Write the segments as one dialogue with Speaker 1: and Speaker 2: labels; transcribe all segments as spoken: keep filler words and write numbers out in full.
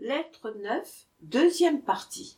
Speaker 1: Lettre neuf, deuxième partie.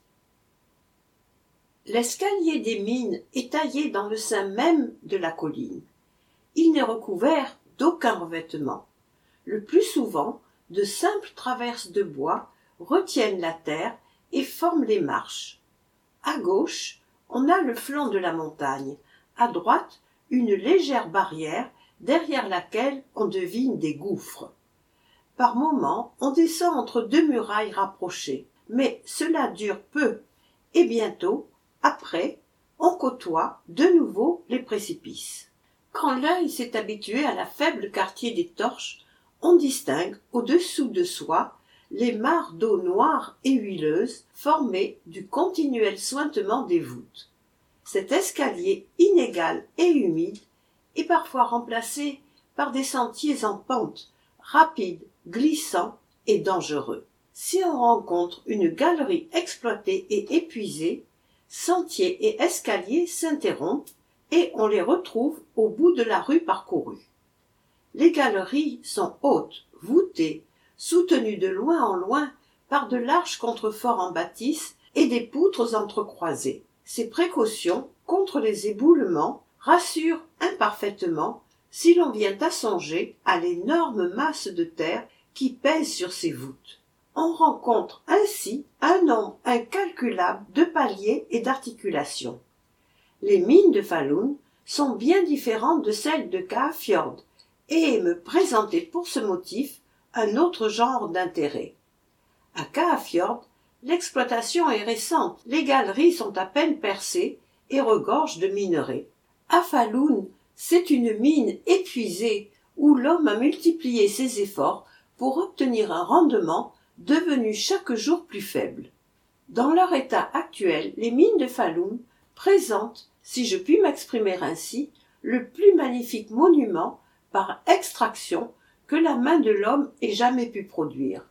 Speaker 1: L'escalier des mines est taillé dans le sein même de la colline. Il n'est recouvert d'aucun revêtement. Le plus souvent, de simples traverses de bois retiennent la terre et forment les marches. À gauche, on a le flanc de la montagne, à droite, une légère barrière derrière laquelle on devine des gouffres. Par moments, on descend entre deux murailles rapprochées, mais cela dure peu, et bientôt, après, on côtoie de nouveau les précipices. Quand l'œil s'est habitué à la faible clarté des torches, on distingue au-dessous de soi les mares d'eau noire et huileuse formées du continuel suintement des voûtes. Cet escalier inégal et humide est parfois remplacé par des sentiers en pente, rapides, glissants et dangereux. Si on rencontre une galerie exploitée et épuisée, sentiers et escaliers s'interrompent et on les retrouve au bout de la rue parcourue. Les galeries sont hautes, voûtées, soutenues de loin en loin par de larges contreforts en bâtisse et des poutres entrecroisées. Ces précautions contre les éboulements rassurent imparfaitement si l'on vient à songer à l'énorme masse de terre qui pèse sur ces voûtes. On rencontre ainsi un nombre incalculable de paliers et d'articulations. Les mines de Falun sont bien différentes de celles de Kåfjord et me présentaient pour ce motif un autre genre d'intérêt. À Kåfjord, l'exploitation est récente, les galeries sont à peine percées et regorgent de minerais. À Falun, c'est une mine épuisée où l'homme a multiplié ses efforts pour obtenir un rendement devenu chaque jour plus faible. Dans leur état actuel, les mines de Falun présentent, si je puis m'exprimer ainsi, le plus magnifique monument par extraction que la main de l'homme ait jamais pu produire.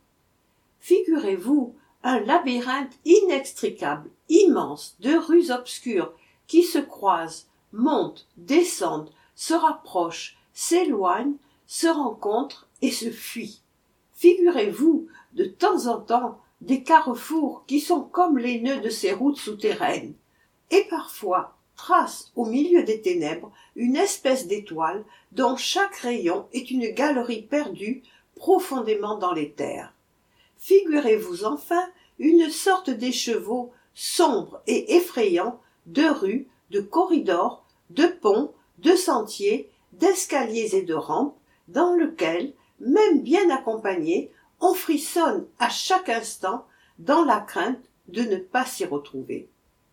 Speaker 1: Figurez-vous un labyrinthe inextricable, immense, de rues obscures qui se croisent, montent, descendent, se rapprochent, s'éloignent, se rencontrent et se fuient. Figurez-vous de temps en temps des carrefours qui sont comme les nœuds de ces routes souterraines, et parfois trace au milieu des ténèbres une espèce d'étoile dont chaque rayon est une galerie perdue profondément dans les terres. Figurez-vous enfin une sorte d'écheveau sombre et effrayant de rues, de corridors, de ponts, de sentiers, d'escaliers et de rampes, dans lequel, même bien accompagné, on frissonne à chaque instant dans la crainte de ne pas s'y retrouver.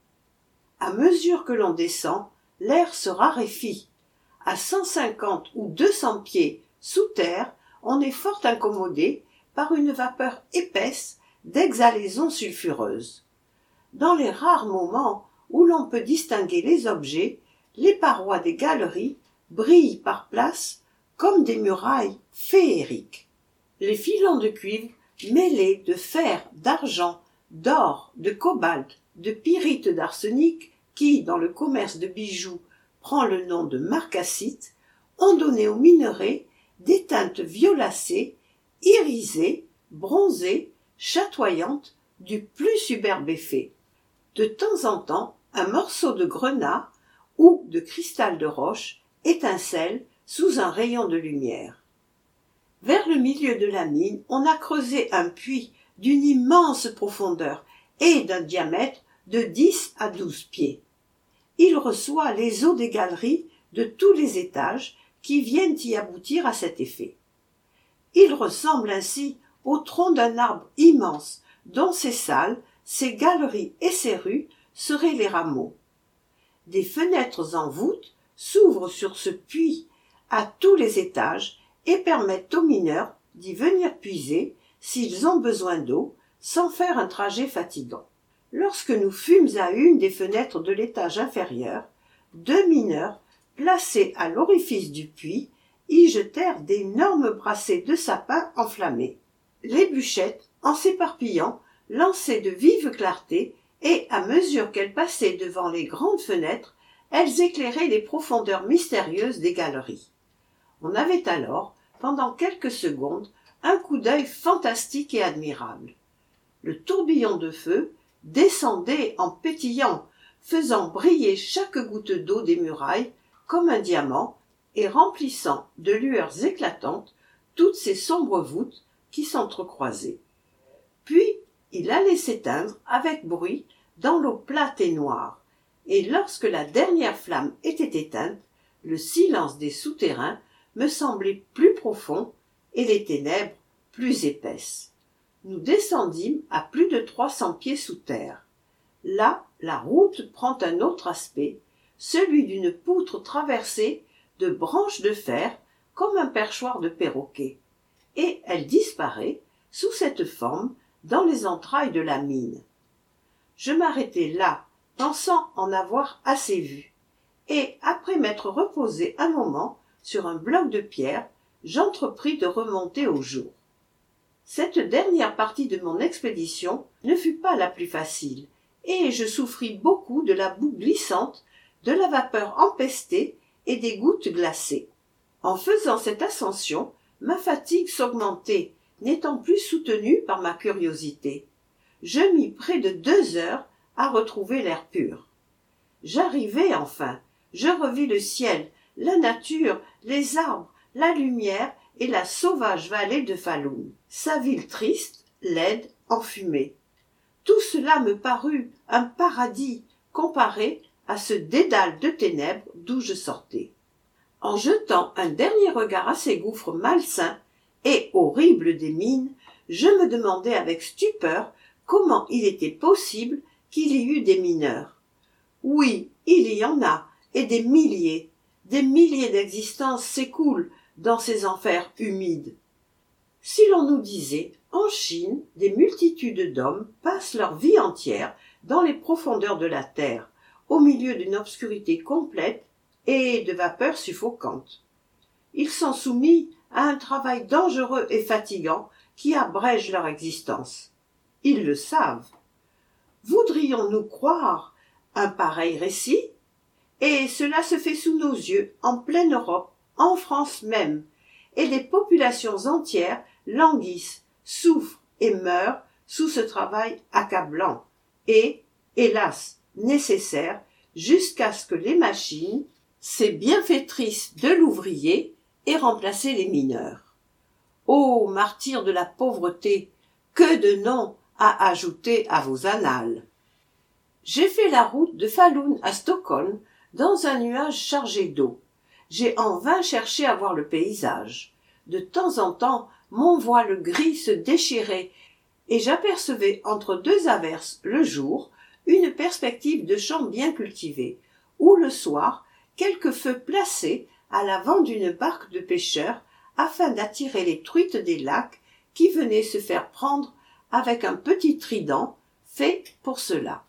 Speaker 1: À mesure que l'on descend, l'air se raréfie. À cent cinquante ou deux cents pieds sous terre, on est fort incommodé par une vapeur épaisse d'exhalaisons sulfureuses. Dans les rares moments où l'on peut distinguer les objets, les parois des galeries brillent par places comme des murailles féeriques. Les filons de cuivre mêlés de fer, d'argent, d'or, de cobalt, de pyrite d'arsenic, qui, dans le commerce de bijoux, prend le nom de marcassite, ont donné aux minerais des teintes violacées, irisées, bronzées, chatoyantes, du plus superbe effet. De temps en temps, un morceau de grenat ou de cristal de roche étincelle sous un rayon de lumière. Vers le milieu de la mine, on a creusé un puits d'une immense profondeur et d'un diamètre de dix à douze pieds. Il reçoit les eaux des galeries de tous les étages qui viennent y aboutir à cet effet. Il ressemble ainsi au tronc d'un arbre immense dont ses salles, ses galeries et ses rues seraient les rameaux. Des fenêtres en voûte s'ouvrent sur ce puits à tous les étages et permettent aux mineurs d'y venir puiser s'ils ont besoin d'eau sans faire un trajet fatigant. Lorsque nous fûmes à une des fenêtres de l'étage inférieur, deux mineurs, placés à l'orifice du puits, y jetèrent d'énormes brassées de sapin enflammés. Les bûchettes, en s'éparpillant, lançaient de vives clartés et, à mesure qu'elles passaient devant les grandes fenêtres, elles éclairaient les profondeurs mystérieuses des galeries. On avait alors, pendant quelques secondes, un coup d'œil fantastique et admirable. Le tourbillon de feu descendait en pétillant, faisant briller chaque goutte d'eau des murailles comme un diamant et remplissant de lueurs éclatantes toutes ces sombres voûtes qui s'entrecroisaient. Puis il allait s'éteindre avec bruit dans l'eau plate et noire, et lorsque la dernière flamme était éteinte, le silence des souterrains me semblait plus profond et les ténèbres plus épaisses. Nous descendîmes à plus de trois cents pieds sous terre. Là, la route prend un autre aspect, celui d'une poutre traversée de branches de fer comme un perchoir de perroquet, et elle disparaît sous cette forme dans les entrailles de la mine. Je m'arrêtai là, pensant en avoir assez vu, et après m'être reposé un moment sur un bloc de pierre, j'entrepris de remonter au jour. Cette dernière partie de mon expédition ne fut pas la plus facile, et je souffris beaucoup de la boue glissante, de la vapeur empestée et des gouttes glacées. En faisant cette ascension, ma fatigue s'augmentait, n'étant plus soutenue par ma curiosité. Je mis près de deux heures à retrouver l'air pur. J'arrivai enfin, je revis le ciel, la nature, les arbres, la lumière et la sauvage vallée de Falun, sa ville triste, laide, enfumée. Tout cela me parut un paradis comparé à ce dédale de ténèbres d'où je sortais. En jetant un dernier regard à ces gouffres malsains et horribles des mines, je me demandai avec stupeur comment il était possible qu'il y eût des mineurs. Oui, il y en a, et des milliers, des milliers d'existences s'écoulent dans ces enfers humides. Si l'on nous disait, en Chine, des multitudes d'hommes passent leur vie entière dans les profondeurs de la terre, au milieu d'une obscurité complète et de vapeurs suffocantes. Ils sont soumis à un travail dangereux et fatigant qui abrège leur existence. Ils le savent. Voudrions-nous croire un pareil récit? Et cela se fait sous nos yeux, en pleine Europe, en France même, et des populations entières languissent, souffrent et meurent sous ce travail accablant et, hélas, nécessaire, jusqu'à ce que les machines, ces bienfaitrices de l'ouvrier, aient remplacé les mineurs. Ô martyrs de la pauvreté, que de noms à ajouter à vos annales! J'ai fait la route de Falun à Stockholm dans un nuage chargé d'eau. J'ai en vain cherché à voir le paysage. De temps en temps, mon voile gris se déchirait et j'apercevais entre deux averses le jour une perspective de champs bien cultivés, ou le soir quelques feux placés à l'avant d'une barque de pêcheurs afin d'attirer les truites des lacs qui venaient se faire prendre avec un petit trident fait pour cela.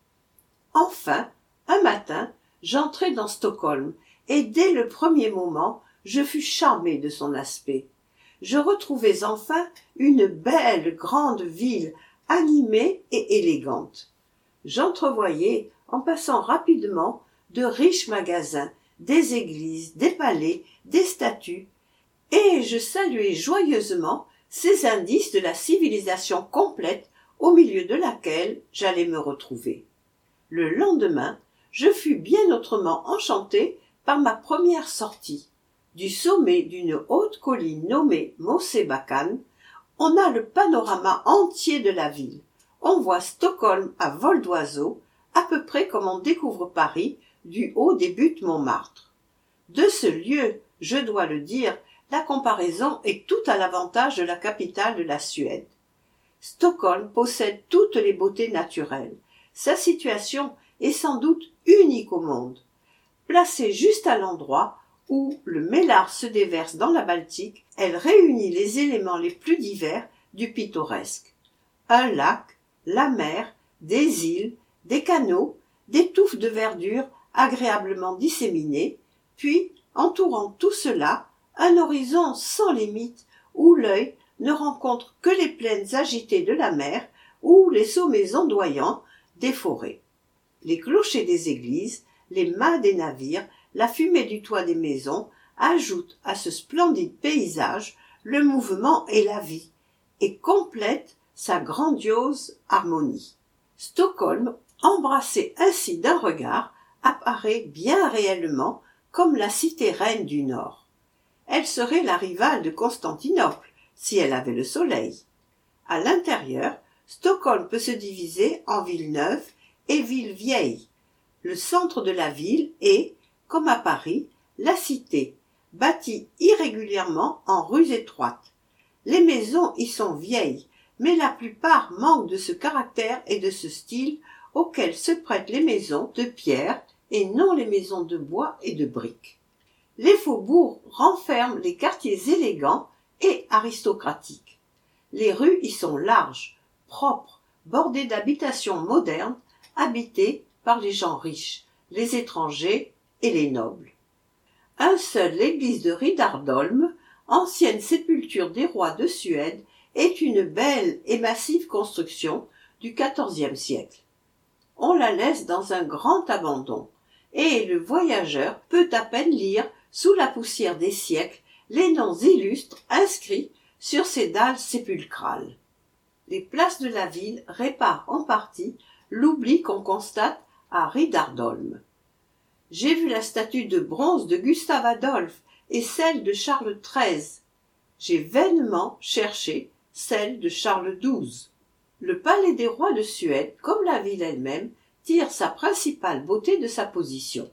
Speaker 1: Enfin, un matin, j'entrai dans Stockholm, et dès le premier moment, je fus charmé de son aspect. Je retrouvais enfin une belle grande ville, animée et élégante. J'entrevoyais, en passant rapidement, de riches magasins, des églises, des palais, des statues, et je saluai joyeusement ces indices de la civilisation complète au milieu de laquelle j'allais me retrouver. Le lendemain, je fus bien autrement enchanté par ma première sortie. Du sommet d'une haute colline nommée Mosebacke, on a le panorama entier de la ville. On voit Stockholm à vol d'oiseau, à peu près comme on découvre Paris du haut des buttes Montmartre. De ce lieu, je dois le dire, la comparaison est tout à l'avantage de la capitale de la Suède. Stockholm possède toutes les beautés naturelles. Sa situation est sans doute unique au monde. Placée juste à l'endroit où le Mälaren se déverse dans la Baltique, elle réunit les éléments les plus divers du pittoresque. Un lac, la mer, des îles, des canaux, des touffes de verdure agréablement disséminées, puis, entourant tout cela, un horizon sans limite où l'œil ne rencontre que les plaines agitées de la mer ou les sommets ondoyants des forêts. Les clochers des églises, les mâts des navires, la fumée du toit des maisons ajoutent à ce splendide paysage le mouvement et la vie, et complètent sa grandiose harmonie. Stockholm, embrassée ainsi d'un regard, apparaît bien réellement comme la cité reine du Nord. Elle serait la rivale de Constantinople, si elle avait le soleil. À l'intérieur, Stockholm peut se diviser en ville neuve et ville vieille. Le centre de la ville est, comme à Paris, la cité, bâtie irrégulièrement en rues étroites. Les maisons y sont vieilles, mais la plupart manquent de ce caractère et de ce style auxquels se prêtent les maisons de pierre et non les maisons de bois et de briques. Les faubourgs renferment les quartiers élégants et aristocratiques. Les rues y sont larges, propres, bordées d'habitations modernes, habitées par les gens riches, les étrangers et les nobles. Un seul l'église de Riddarholm, ancienne sépulture des rois de Suède, est une belle et massive construction du quatorzième siècle. On la laisse dans un grand abandon, et le voyageur peut à peine lire, sous la poussière des siècles, les noms illustres inscrits sur ces dalles sépulcrales. Les places de la ville réparent en partie l'oubli qu'on constate à Riddarholm. J'ai vu la statue de bronze de Gustave Adolphe et celle de Charles treize. J'ai vainement cherché celle de Charles douze. Le palais des rois de Suède, comme la ville elle-même, tire sa principale beauté de sa position.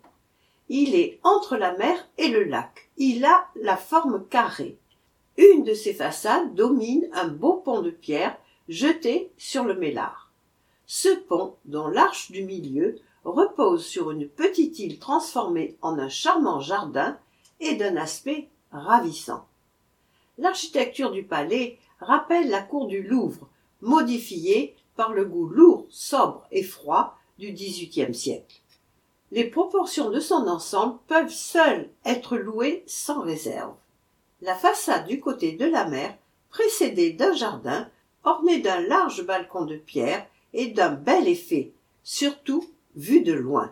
Speaker 1: Il est entre la mer et le lac. Il a la forme carrée. Une de ses façades domine un beau pont de pierre jeté sur le Mälard. Ce pont, dont l'arche du milieu, repose sur une petite île transformée en un charmant jardin et d'un aspect ravissant. L'architecture du palais rappelle la cour du Louvre, modifiée par le goût lourd, sobre et froid du dix-huitième siècle. Les proportions de son ensemble peuvent seules être louées sans réserve. La façade du côté de la mer, précédée d'un jardin, orné d'un large balcon de pierre et d'un bel effet, surtout vu de loin.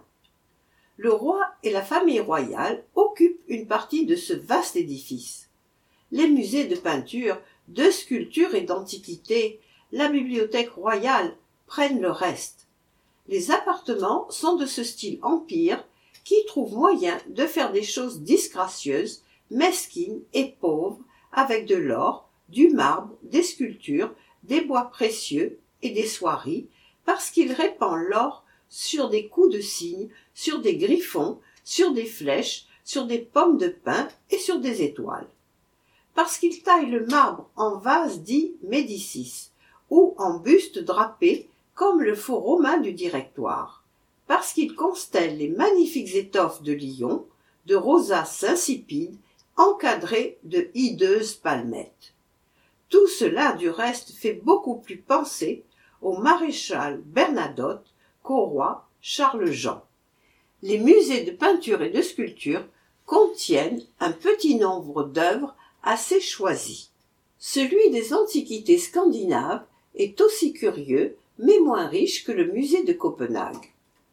Speaker 1: Le roi et la famille royale occupent une partie de ce vaste édifice. Les musées de peinture, de sculpture et d'antiquité, la bibliothèque royale prennent le reste. Les appartements sont de ce style empire qui trouve moyen de faire des choses disgracieuses, mesquines et pauvres avec de l'or, du marbre, des sculptures, des bois précieux et des soieries, parce qu'il répand l'or sur des coups de cygne, sur des griffons, sur des flèches, sur des pommes de pin et sur des étoiles. Parce qu'il taille le marbre en vase dit Médicis, ou en buste drapé comme le faux romain du Directoire. Parce qu'il constelle les magnifiques étoffes de Lyon, de rosaces insipides, encadrées de hideuses palmettes. Tout cela, du reste, fait beaucoup plus penser au maréchal Bernadotte qu'au roi Charles-Jean. Les musées de peinture et de sculpture contiennent un petit nombre d'œuvres assez choisies. Celui des antiquités scandinaves est aussi curieux, mais moins riche que le musée de Copenhague.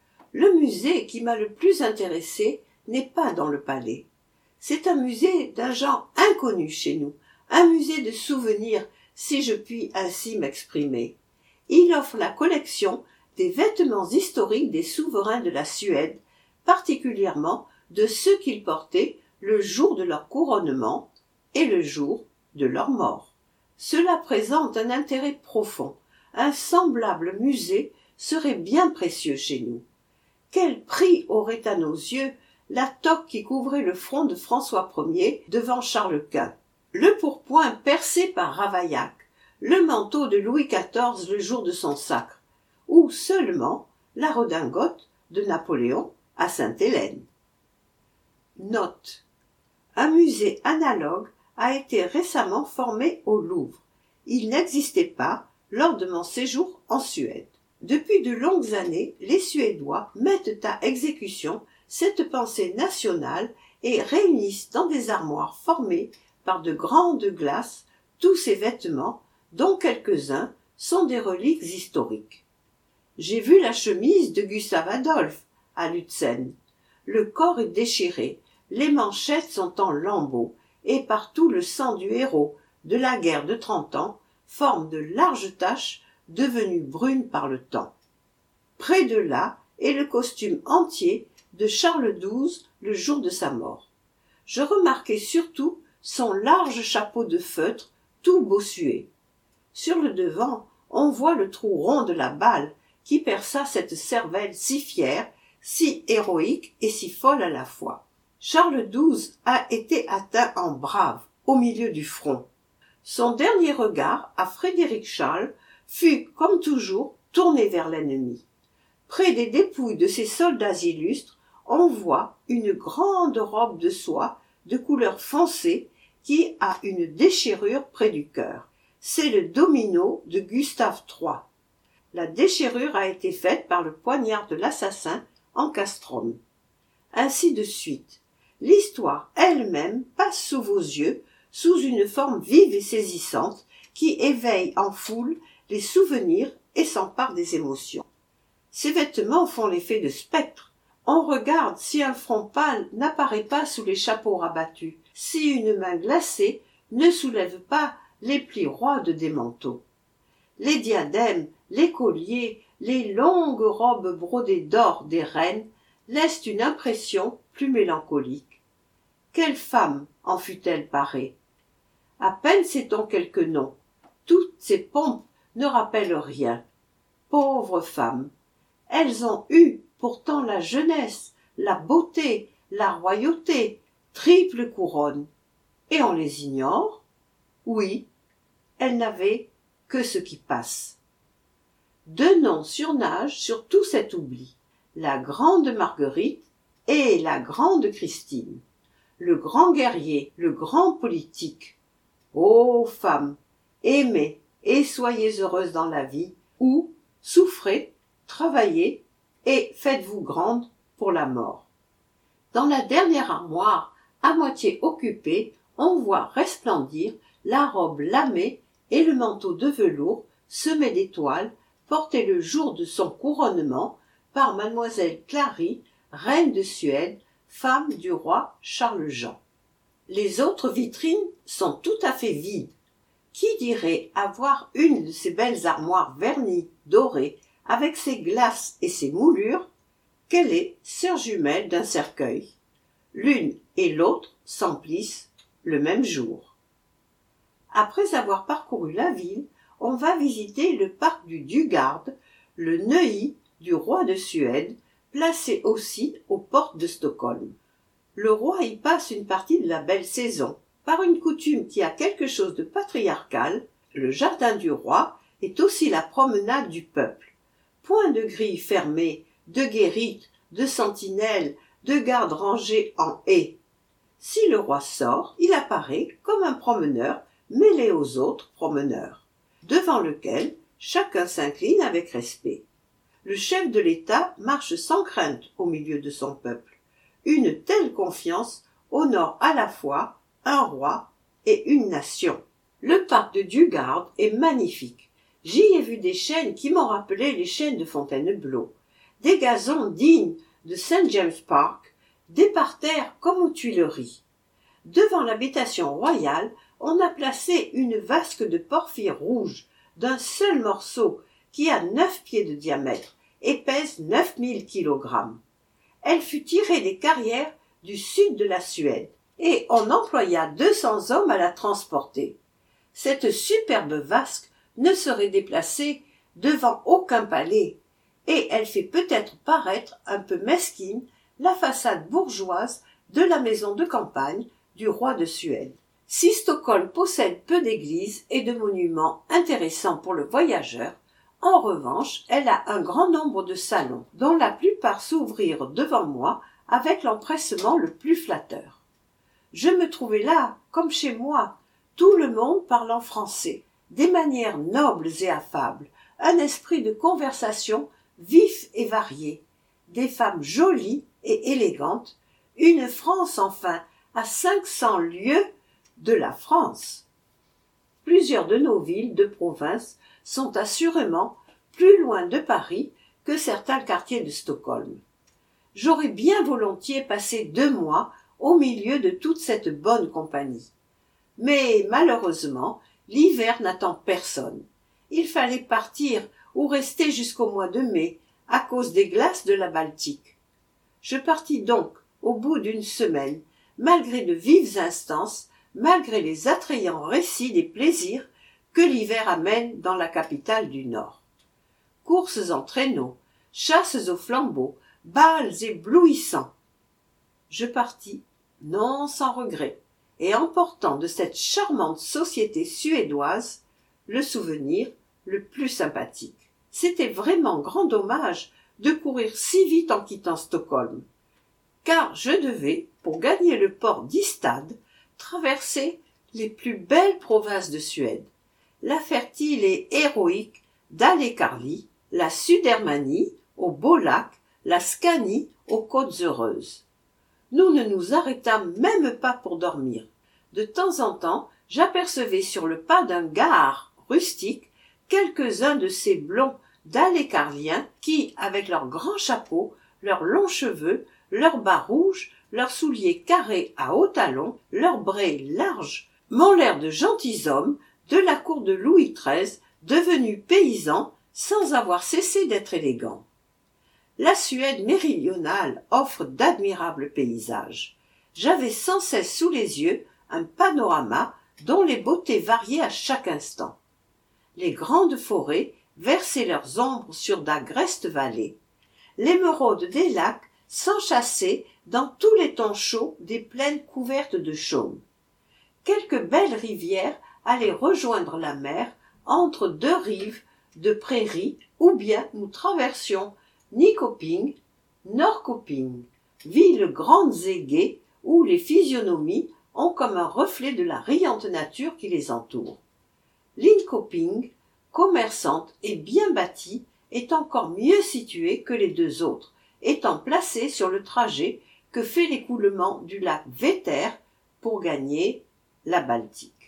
Speaker 1: Le musée qui m'a le plus intéressé n'est pas dans le palais. C'est un musée d'un genre inconnu chez nous, un musée de souvenirs, si je puis ainsi m'exprimer. Il offre la collection des vêtements historiques des souverains de la Suède, particulièrement de ceux qu'ils portaient le jour de leur couronnement et le jour de leur mort. Cela présente un intérêt profond. Un semblable musée serait bien précieux chez nous. Quel prix aurait à nos yeux la toque qui couvrait le front de François Ier devant Charles Quint, le pourpoint percé par Ravaillac, le manteau de Louis quatorze le jour de son sacre, ou seulement la redingote de Napoléon à Sainte-Hélène. Note. Un musée analogue a été récemment formé au Louvre. Il n'existait pas lors de mon séjour en Suède. Depuis de longues années, les Suédois mettent à exécution cette pensée nationale et réunissent dans des armoires formées par de grandes glaces tous ces vêtements, dont quelques-uns sont des reliques historiques. J'ai vu la chemise de Gustave Adolphe à Lutzen. Le corps est déchiré, les manchettes sont en lambeaux, et partout le sang du héros de la guerre de trente ans forment de larges taches devenues brunes par le temps. Près de là est le costume entier de Charles douze le jour de sa mort. Je remarquai surtout son large chapeau de feutre tout bossué. Sur le devant, on voit le trou rond de la balle qui perça cette cervelle si fière, si héroïque et si folle à la fois. Charles douze a été atteint en brave, au milieu du front. Son dernier regard à Frédéric Charles fut, comme toujours, tourné vers l'ennemi. Près des dépouilles de ces soldats illustres, on voit une grande robe de soie de couleur foncée qui a une déchirure près du cœur. C'est le domino de Gustave trois. La déchirure a été faite par le poignard de l'assassin en castrum. Ainsi de suite. L'histoire elle-même passe sous vos yeux sous une forme vive et saisissante qui éveille en foule les souvenirs et s'empare des émotions. Ces vêtements font l'effet de spectres. On regarde si un front pâle n'apparaît pas sous les chapeaux rabattus, si une main glacée ne soulève pas les plis roides des manteaux. Les diadèmes, les colliers, les longues robes brodées d'or des reines laissent une impression plus mélancolique. Quelle femme en fut-elle parée? À peine sait-on quelques noms. Toutes ces pompes ne rappellent rien. Pauvres femmes! Elles ont eu pourtant la jeunesse, la beauté, la royauté, triple couronne. Et on les ignore? Oui, elles n'avaient que ce qui passe. Deux noms surnagent sur tout cet oubli, la grande Marguerite et la grande Christine, le grand guerrier, le grand politique. Ô femmes, aimez et soyez heureuses dans la vie, ou souffrez, travaillez et faites-vous grande pour la mort. Dans la dernière armoire, à moitié occupée, on voit resplendir la robe lamée et le manteau de velours semé d'étoiles porté le jour de son couronnement par mademoiselle Clary, reine de Suède, femme du roi Charles-Jean. Les autres vitrines sont tout à fait vides. Qui dirait avoir une de ces belles armoires vernies, dorées, avec ses glaces et ses moulures, qu'elle est sœur jumelle d'un cercueil. L'une et l'autre s'emplissent le même jour. Après avoir parcouru la ville, on va visiter le parc du Dugard, le Neuilly du roi de Suède, placé aussi aux portes de Stockholm. Le roi y passe une partie de la belle saison. Par une coutume qui a quelque chose de patriarcal, le jardin du roi est aussi la promenade du peuple. Point de grilles fermées, de guérites, de sentinelles, de gardes rangés en haie. Si le roi sort, il apparaît comme un promeneur mêlé aux autres promeneurs, devant lequel chacun s'incline avec respect. Le chef de l'État marche sans crainte au milieu de son peuple. Une telle confiance honore à la fois un roi et une nation. Le parc de Dugard est magnifique. J'y ai vu des chênes qui m'ont rappelé les chênes de Fontainebleau, des gazons dignes de Saint James Park, des parterres comme aux Tuileries. Devant l'habitation royale, on a placé une vasque de porphyre rouge d'un seul morceau qui a neuf pieds de diamètre et pèse neuf mille kilogrammes. Elle fut tirée des carrières du sud de la Suède et on employa deux cents hommes à la transporter. Cette superbe vasque ne serait déplacée devant aucun palais et elle fait peut-être paraître un peu mesquine la façade bourgeoise de la maison de campagne du roi de Suède. Si Stockholm possède peu d'églises et de monuments intéressants pour le voyageur, en revanche, elle a un grand nombre de salons, dont la plupart s'ouvrirent devant moi avec l'empressement le plus flatteur. Je me trouvais là, comme chez moi, tout le monde parlant français, des manières nobles et affables, un esprit de conversation vif et varié, des femmes jolies et élégantes, une France enfin à cinq cents lieues de la France. Plusieurs de nos villes de province sont assurément plus loin de Paris que certains quartiers de Stockholm. J'aurais bien volontiers passé deux mois au milieu de toute cette bonne compagnie. Mais malheureusement, l'hiver n'attend personne. Il fallait partir ou rester jusqu'au mois de mai à cause des glaces de la Baltique. Je partis donc au bout d'une semaine, malgré de vives instances, malgré les attrayants récits des plaisirs que l'hiver amène dans la capitale du Nord. Courses en traîneau, chasses aux flambeaux, bals éblouissants. Je partis, non sans regret, et emportant de cette charmante société suédoise le souvenir le plus sympathique. C'était vraiment grand dommage de courir si vite en quittant Stockholm, car je devais, pour gagner le port d'Ystad, traverser les plus belles provinces de Suède, la fertile et héroïque Dalecarlie, la Sudermanie, aux beaux lacs, la Scanie, aux côtes heureuses. Nous ne nous arrêtâmes même pas pour dormir. De temps en temps, j'apercevais sur le pas d'un gare rustique quelques-uns de ces blonds dalécarliens qui, avec leurs grands chapeaux, leurs longs cheveux, leurs bas rouges, leurs souliers carrés à hauts talons, leurs braies larges, m'ont l'air de gentilshommes de la cour de Louis treize, devenus paysans sans avoir cessé d'être élégants. La Suède méridionale offre d'admirables paysages. J'avais sans cesse sous les yeux un panorama dont les beautés variaient à chaque instant. Les grandes forêts versaient leurs ombres sur d'agrestes vallées. L'émeraude des lacs s'enchâssait dans tous les tons chauds des plaines couvertes de chaume. Quelques belles rivières allaient rejoindre la mer entre deux rives de prairies, ou bien nous traversions Nyköping, Norrköping, villes grandes et gaies où les physionomies ont comme un reflet de la riante nature qui les entoure. Linköping, commerçante et bien bâtie, est encore mieux située que les deux autres, étant placée sur le trajet que fait l'écoulement du lac Vättern pour gagner la Baltique.